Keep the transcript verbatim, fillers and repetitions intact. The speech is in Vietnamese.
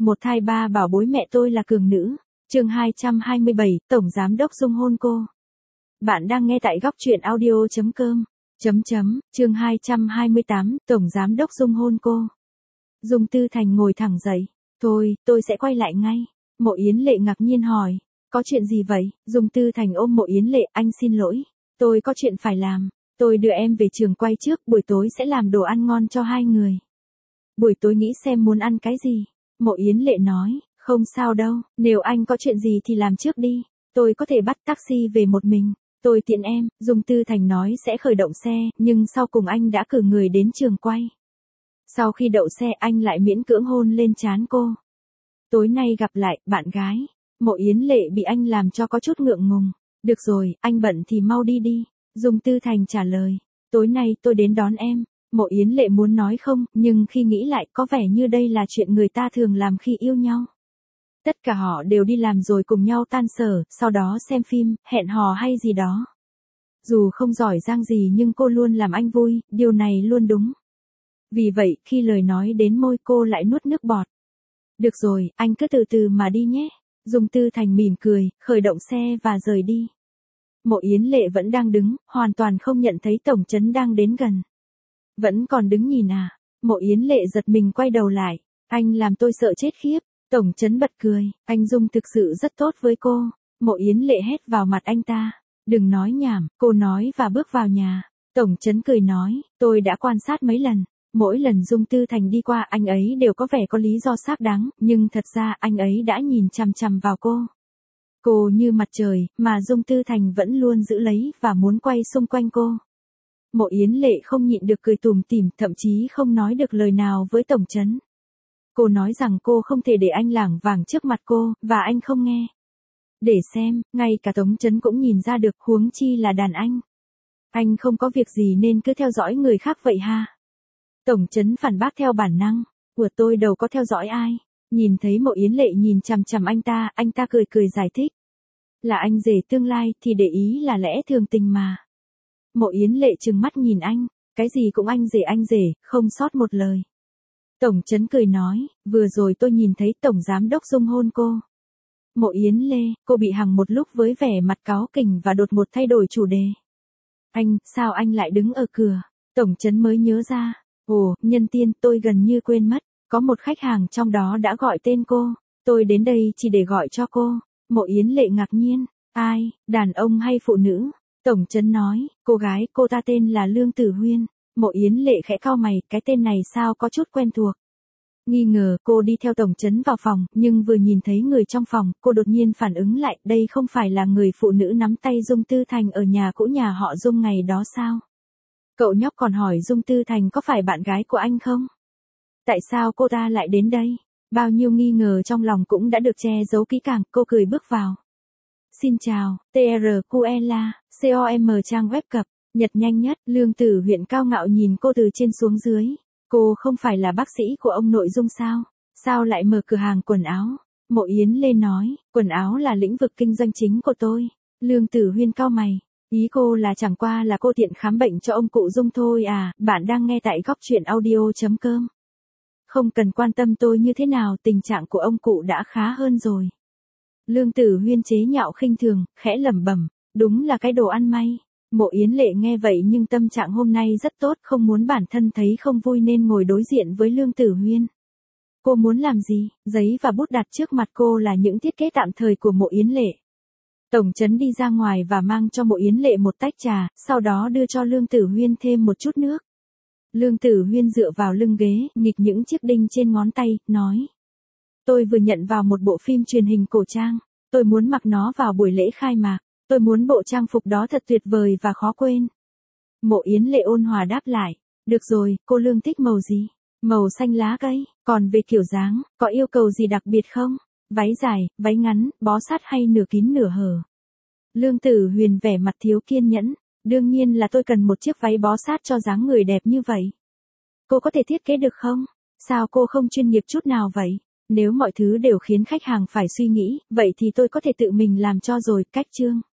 Một thai ba bảo bối mẹ tôi là cường nữ. Chương hai trăm hai mươi bảy, Tổng Giám đốc Dung hôn cô. Bạn đang nghe tại góc truyện audio chấm com. Chấm chấm, chương hai trăm hai mươi tám, Tổng Giám đốc Dung hôn cô. Dung Tư Thành ngồi thẳng dậy. Thôi, tôi sẽ quay lại ngay. Mộ Yến Lệ ngạc nhiên hỏi. Có chuyện gì vậy? Dung Tư Thành ôm Mộ Yến Lệ. Anh xin lỗi. Tôi có chuyện phải làm. Tôi đưa em về trường quay trước, buổi tối sẽ làm đồ ăn ngon cho hai người. Buổi tối nghĩ xem muốn ăn cái gì. Mộ Yến Lệ nói, không sao đâu, nếu anh có chuyện gì thì làm trước đi. Tôi có thể bắt taxi về một mình. Tôi tiện em. Dung Tư Thành nói sẽ khởi động xe, nhưng sau cùng anh đã cử người đến trường quay. Sau khi đậu xe anh lại miễn cưỡng hôn lên trán cô. Tối nay gặp lại, bạn gái. Mộ Yến Lệ bị anh làm cho có chút ngượng ngùng. Được rồi, anh bận thì mau đi đi. Dung Tư Thành trả lời. Tối nay tôi đến đón em. Mộ Yến Lệ muốn nói không, nhưng khi nghĩ lại có vẻ như đây là chuyện người ta thường làm khi yêu nhau. Tất cả họ đều đi làm rồi cùng nhau tan sở, sau đó xem phim, hẹn hò hay gì đó. Dù không giỏi giang gì nhưng cô luôn làm anh vui, điều này luôn đúng. Vì vậy, khi lời nói đến môi cô lại nuốt nước bọt. Được rồi, anh cứ từ từ mà đi nhé. Dung Tư Thành mỉm cười, khởi động xe và rời đi. Mộ Yến Lệ vẫn đang đứng, hoàn toàn không nhận thấy Tổng Trấn đang đến gần. Vẫn còn đứng nhìn à? Mộ Yến Lệ giật mình quay đầu lại. Anh làm tôi sợ chết khiếp. Tổng Trấn bật cười. Anh Dung thực sự rất tốt với cô. Mộ Yến Lệ hét vào mặt anh ta. Đừng nói nhảm, cô nói và bước vào nhà. Tổng Trấn cười nói, tôi đã quan sát mấy lần. Mỗi lần Dung Tư Thành đi qua anh ấy đều có vẻ có lý do xác đáng, nhưng thật ra anh ấy đã nhìn chằm chằm vào cô. Cô như mặt trời, mà Dung Tư Thành vẫn luôn giữ lấy và muốn quay xung quanh cô. Mộ Yến Lệ không nhịn được cười tủm tỉm, thậm chí không nói được lời nào với Tổng Trấn. Cô nói rằng cô không thể để anh lảng vảng trước mặt cô, và anh không nghe. Để xem, ngay cả Tổng Trấn cũng nhìn ra được, huống chi là đàn anh. Anh không có việc gì nên cứ theo dõi người khác vậy ha? Tổng Trấn phản bác theo bản năng. Của tôi đâu có theo dõi ai. Nhìn thấy Mộ Yến Lệ nhìn chằm chằm anh ta, anh ta cười cười giải thích. Là anh rể tương lai thì để ý là lẽ thường tình mà. Mộ Yến Lệ trừng mắt nhìn anh. Cái gì cũng anh rể anh rể, không sót một lời. Tổng Trấn cười nói, vừa rồi tôi nhìn thấy Tổng Giám đốc Dung hôn cô. Mộ Yến Lê, cô bị hằng một lúc với vẻ mặt cáu kỉnh và đột ngột thay đổi chủ đề. Anh, sao anh lại đứng ở cửa? Tổng Trấn mới nhớ ra. Ồ, nhân tiên, tôi gần như quên mất. Có một khách hàng trong đó đã gọi tên cô. Tôi đến đây chỉ để gọi cho cô. Mộ Yến Lệ ngạc nhiên. Ai, đàn ông hay phụ nữ? Tổng Trấn nói, cô gái, cô ta tên là Lương Tử Huyên. Mộ Yến Lệ khẽ cau mày, cái tên này sao có chút quen thuộc. Nghi ngờ, cô đi theo Tổng Trấn vào phòng, nhưng vừa nhìn thấy người trong phòng, cô đột nhiên phản ứng lại, đây không phải là người phụ nữ nắm tay Dung Tư Thành ở nhà cũ nhà họ Dung ngày đó sao? Cậu nhóc còn hỏi Dung Tư Thành có phải bạn gái của anh không? Tại sao cô ta lại đến đây? Bao nhiêu nghi ngờ trong lòng cũng đã được che giấu kỹ càng, cô cười bước vào. Xin chào, tê rờ quy ela, com trang web cập, nhật nhanh nhất, Lương Tử Huyên cao ngạo nhìn cô từ trên xuống dưới. Cô không phải là bác sĩ của ông nội Dung sao? Sao lại mở cửa hàng quần áo? Mộ Yến Lê nói, quần áo là lĩnh vực kinh doanh chính của tôi. Lương Tử Huyên cau mày. Ý cô là chẳng qua là cô tiện khám bệnh cho ông cụ Dung thôi à? Bạn đang nghe tại góc truyện audio chấm com. Không cần quan tâm tôi như thế nào, tình trạng của ông cụ đã khá hơn rồi. Lương Tử Huyên chế nhạo khinh thường, khẽ lẩm bẩm, đúng là cái đồ ăn may. Mộ Yến Lệ nghe vậy nhưng tâm trạng hôm nay rất tốt, không muốn bản thân thấy không vui nên ngồi đối diện với Lương Tử Huyên. Cô muốn làm gì? Giấy và bút đặt trước mặt cô là những thiết kế tạm thời của Mộ Yến Lệ. Tổng Trấn đi ra ngoài và mang cho Mộ Yến Lệ một tách trà, sau đó đưa cho Lương Tử Huyên thêm một chút nước. Lương Tử Huyên dựa vào lưng ghế, nghịch những chiếc đinh trên ngón tay, nói. Tôi vừa nhận vào một bộ phim truyền hình cổ trang, tôi muốn mặc nó vào buổi lễ khai mạc, tôi muốn bộ trang phục đó thật tuyệt vời và khó quên. Mộ Yến Lệ ôn hòa đáp lại, được rồi, cô Lương thích màu gì? Màu xanh lá cây, còn về kiểu dáng, có yêu cầu gì đặc biệt không? Váy dài, váy ngắn, bó sát hay nửa kín nửa hở? Lương Tử Huyên vẻ mặt thiếu kiên nhẫn, đương nhiên là tôi cần một chiếc váy bó sát cho dáng người đẹp như vậy. Cô có thể thiết kế được không? Sao cô không chuyên nghiệp chút nào vậy? Nếu mọi thứ đều khiến khách hàng phải suy nghĩ, vậy thì tôi có thể tự mình làm cho rồi, cách chương.